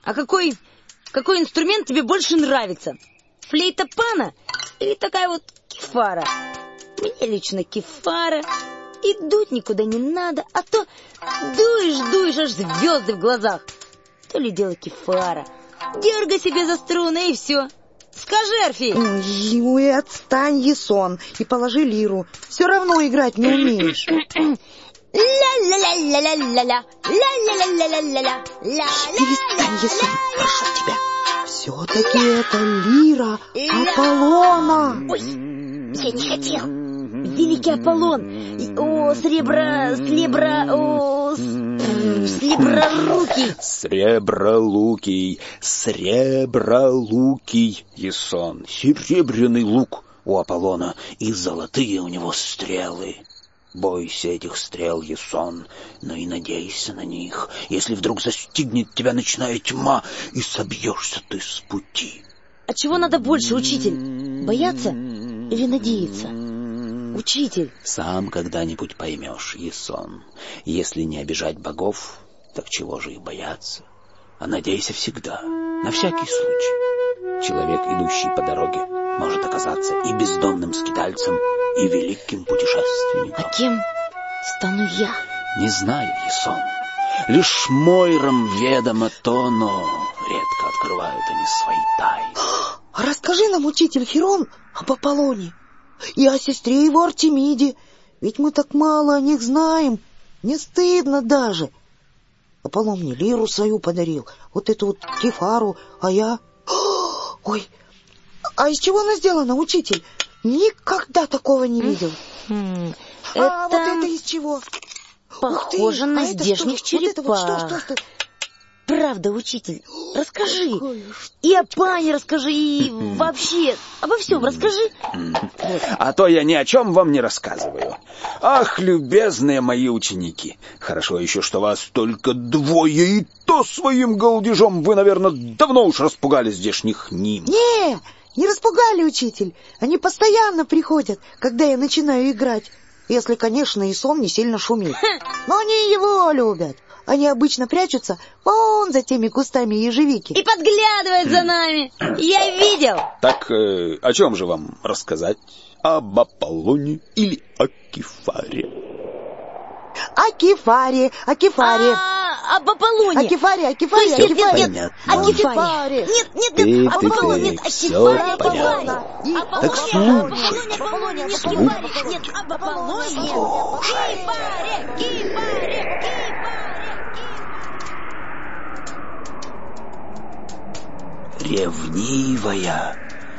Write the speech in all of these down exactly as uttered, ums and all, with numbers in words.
А какой, какой инструмент тебе больше нравится? Флейта пана или такая вот кефара? Мне лично кефара. И дуть никуда не надо, а то дуешь, дуешь, аж звезды в глазах. То ли дело кефара. Дергай себе за струны, и все. Скажи, Орфей. Ой, отстань, Ясон, и положи лиру. Все равно играть не умеешь. Ля-ля-ля-ля-ля-ля-ля. Ля-ля-ля-ля-ля-ля-ля. Перестань, Ясон, прошу тебя. Все-таки это лира Аполлона. Ой, я не хотел. Великий Аполлон. О, сребро... Сребро... О, сребролукий. Сребролукий, сребролукий, Ясон. Серебряный лук у Аполлона, и золотые у него стрелы. Бойся этих стрел, Ясон, но и надейся на них, если вдруг застигнет тебя ночная тьма, и собьешься ты с пути. А чего надо больше, учитель? Бояться или надеяться? Учитель. Сам когда-нибудь поймешь, Ясон. Если не обижать богов, так чего же их бояться? А надейся всегда, на всякий случай. Человек, идущий по дороге, может оказаться и бездомным скитальцем, и великим путешественником. А кем стану я? Не знаю, Ясон. Лишь Мойрам ведомо то, но редко открывают они свои тайны. Расскажи нам, учитель Хирон, об Аполлоне и о сестре его Артемиде. Ведь мы так мало о них знаем. Не стыдно даже. Аполлон мне лиру свою подарил, вот эту вот кефару, а я... Ой, а из чего она сделана, учитель? Никогда такого не видел. Mm-hmm. А это... вот это из чего? Похоже ты, на а здешних что? черепах. Вот это вот что, что, что? Правда, учитель, расскажи. И о пане расскажи, и вообще обо всем расскажи. А то я ни о чем вам не рассказываю. Ах, любезные мои ученики, хорошо еще, что вас только двое, и то своим голдежом вы, наверное, давно уж распугали здешних ним. Не, не распугали, учитель. Они постоянно приходят, когда я начинаю играть. Если, конечно, и сон не сильно шумит. Но они его любят. Они обычно прячутся вон за теми кустами ежевики. И подглядывают за нами. Я видел. Так э, о чем же вам рассказать? Об Аполлоне или о Кефаре? О Кефаре, о Кефаре. А, об Аполлоне. О Кефаре, о Кефаре, есть, о нет, Кефаре. Нет, нет, о Кефаре. Нет, нет, ты, нет, ты, Аполлон, ты, нет, о все Кефаре. понятно. Так слушай, Аполлоне, нет, слушай. Кефаре, нет, об Аполлоне. Слушай. Кефаре, Кефаре, Кефаре. Ревнивая,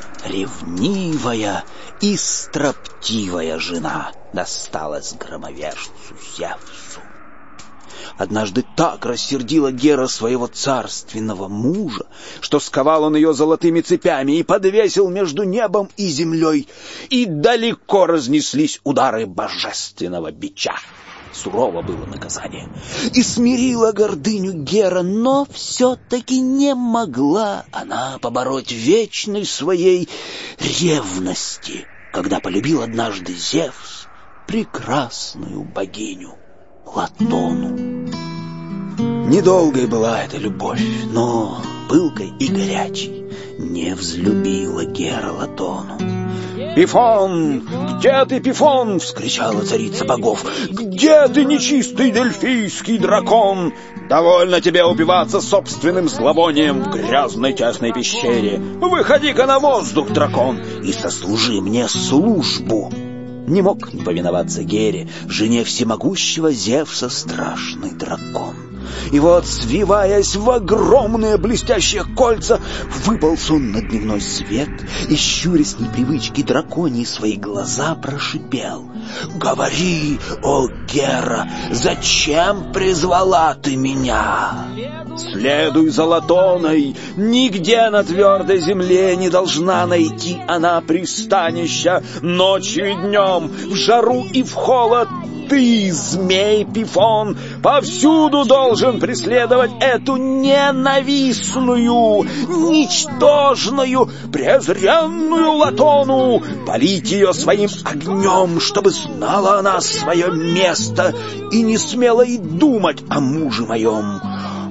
ревнивая и строптивая жена досталась громовержцу Зевсу. Однажды так рассердила Гера своего царственного мужа, что сковал он ее золотыми цепями и подвесил между небом и землей, и далеко разнеслись удары божественного бича. Сурово было наказание. И смирила гордыню Гера, но все-таки не могла она побороть вечной своей ревности, когда полюбил однажды Зевс прекрасную богиню Латону. Недолгой была эта любовь, но пылкой и горячей не взлюбила Гера Латону. «Пифон! Где ты, Пифон?» — вскричала царица богов. «Где ты, нечистый дельфийский дракон? Довольно тебе убиваться собственным зловонием в грязной тесной пещере. Выходи-ка на воздух, дракон, и сослужи мне службу». Не мог не повиноваться Гере, жене всемогущего Зевса, страшный дракон. И вот, свиваясь в огромные блестящие кольца, выполз он на дневной свет и, щурясь с непривычки драконьи свои глаза, прошипел: «Говори, о Гера, зачем призвала ты меня?» «Следуй за Латоной, нигде на твердой земле не должна найти она пристанища ночью и днем, в жару и в холод. Ты, змей Пифон, повсюду должен преследовать эту ненавистную, ничтожную, презренную Латону, полить ее своим огнем, чтобы знала она свое место и не смела и думать о муже моем.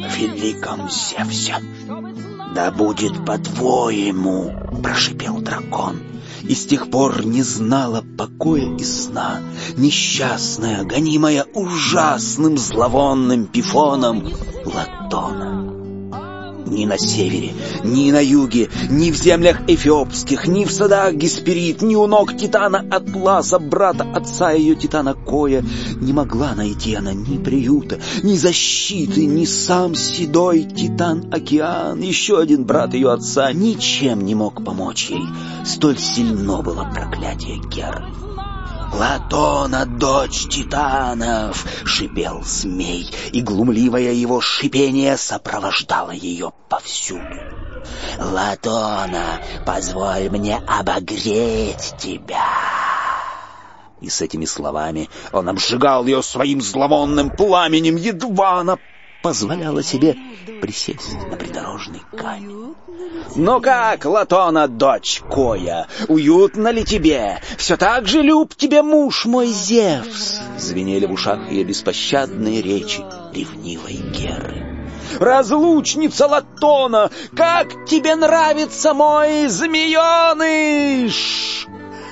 великом Зевсе. «Да будет по-твоему», — прошипел дракон. И с тех пор не знала покоя и сна несчастная, гонимая ужасным зловонным пифоном Латона. Ни на севере, ни на юге, ни в землях эфиопских, ни в садах Гесперид, ни у ног Титана Атласа, брата отца ее Титана Коя, не могла найти она ни приюта, ни защиты, ни сам седой Титан Океан, еще один брат ее отца, ничем не мог помочь ей. Столь сильно было проклятие Геры. «Латона, дочь титанов!» — шипел змей, и глумливое его шипение сопровождало ее повсюду. «Латона, позволь мне обогреть тебя!» И с этими словами он обжигал ее своим зловонным пламенем, едва она позволяла себе присесть на придорожный камень. «Ну как, Латона, дочь Коя, уютно ли тебе? Все так же люб тебе муж мой Зевс!» Звенели в ушах ее беспощадные речи ревнивой Геры. «Разлучница Латона, как тебе нравится мой змееныш?»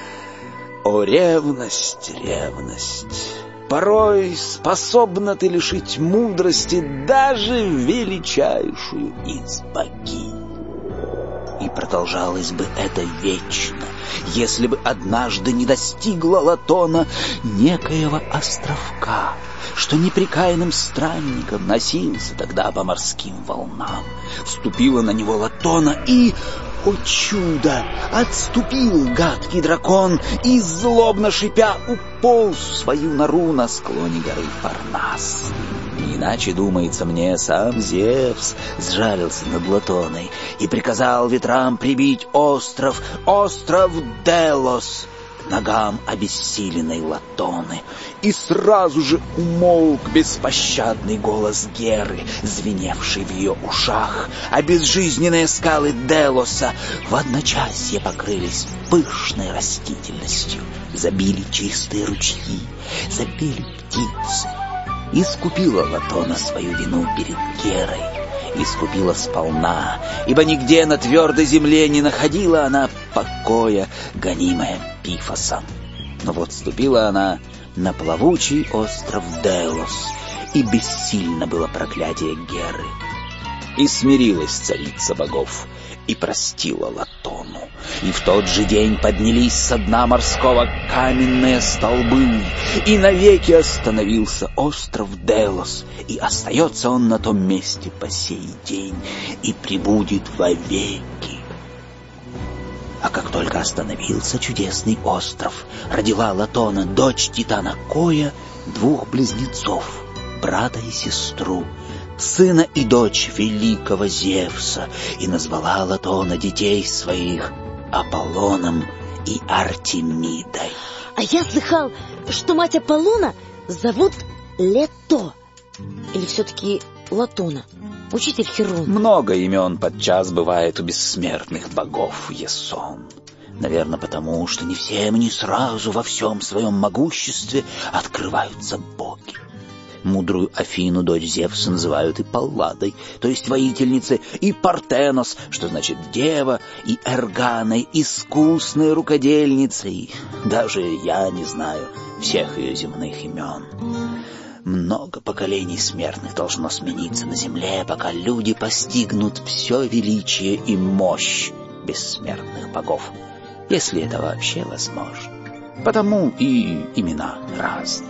О, ревность, ревность! Порой способна ты лишить мудрости даже величайшую из богинь. И продолжалось бы это вечно, если бы однажды не достигла Латона некоего островка, что непрекаянным странником носился тогда по морским волнам. Вступила на него Латона и... О чудо! Отступил гадкий дракон и, злобно шипя, уполз в свою нору на склоне горы Парнас. Не иначе, думается мне, сам Зевс сжалился над Латоной и приказал ветрам прибить остров, остров Делос, к ногам обессиленной Латоны. И сразу же умолк беспощадный голос Геры, звеневший в ее ушах, а безжизненные скалы Делоса в одночасье покрылись пышной растительностью, забили чистые ручьи, запели птицы. Искупила Латона свою вину перед Герой, искупила сполна, ибо нигде на твердой земле не находила она покоя, гонимая Пифосом. Но вот ступила она на плавучий остров Делос, и бессильно было проклятие Геры. И смирилась царица богов, и простила Латону. И в тот же день поднялись со дна морского каменные столбы, и навеки остановился остров Делос, и остается он на том месте по сей день, и пребудет вовеки. А как только остановился чудесный остров, родила Латона, дочь Титана Коя, двух близнецов, брата и сестру, сына и дочь великого Зевса, и назвала Латона детей своих Аполлоном и Артемидой. А я слыхал, что мать Аполлона зовут Лето. Или все-таки Латона? Учитель Херон. Много имен подчас бывает у бессмертных богов, Есон. Наверное, потому что не всем, не сразу во всем своем могуществе открываются боги. Мудрую Афину, дочь Зевса, называют и Палладой, то есть воительницей, и Партенос, что значит дева, и Эрганой, искусной рукодельницей. Даже я не знаю всех ее земных имен. Много поколений смертных должно смениться на земле, пока люди постигнут все величие и мощь бессмертных богов, если это вообще возможно. Потому и имена разные.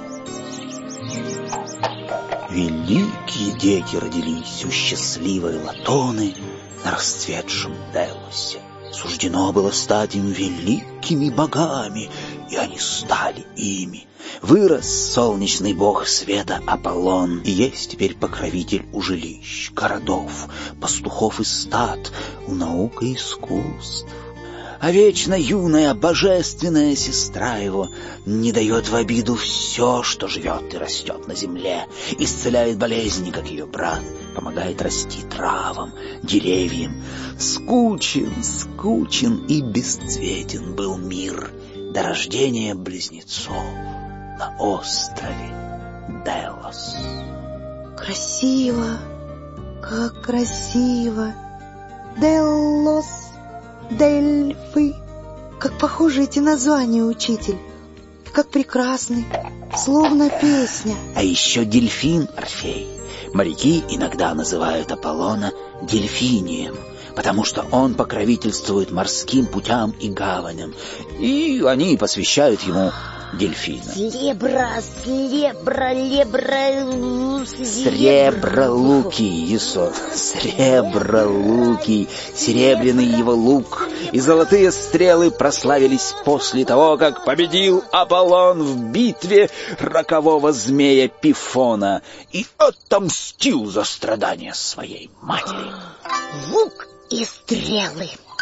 Великие дети родились у счастливой Латоны на расцветшем Делосе. Суждено было стать им великими богами, и они стали ими. Вырос солнечный бог света Аполлон, и есть теперь покровитель у жилищ, городов, пастухов и стад, у наук и искусств. А вечно юная божественная сестра его не дает в обиду все, что живет и растет на земле, исцеляет болезни, как ее брат, помогает расти травам, деревьям. Скучен, скучен и бесцветен был мир до рождения близнецов на острове Делос. Красиво, Как красиво! Деллос, Дельфы. Как похожи эти названия, учитель. Как прекрасны, словно песня. А еще дельфин, Орфей. Моряки иногда называют Аполлона дельфинием, потому что он покровительствует морским путям и гаваням, и они посвящают ему дельфина. Сребра, сребра, лебра... Сребролукий, Есо, Сребролукий, серебряный его лук и золотые стрелы прославились после того, как победил Аполлон в битве рокового змея Пифона и отомстил за страдания своей матери. Лук и стрелы.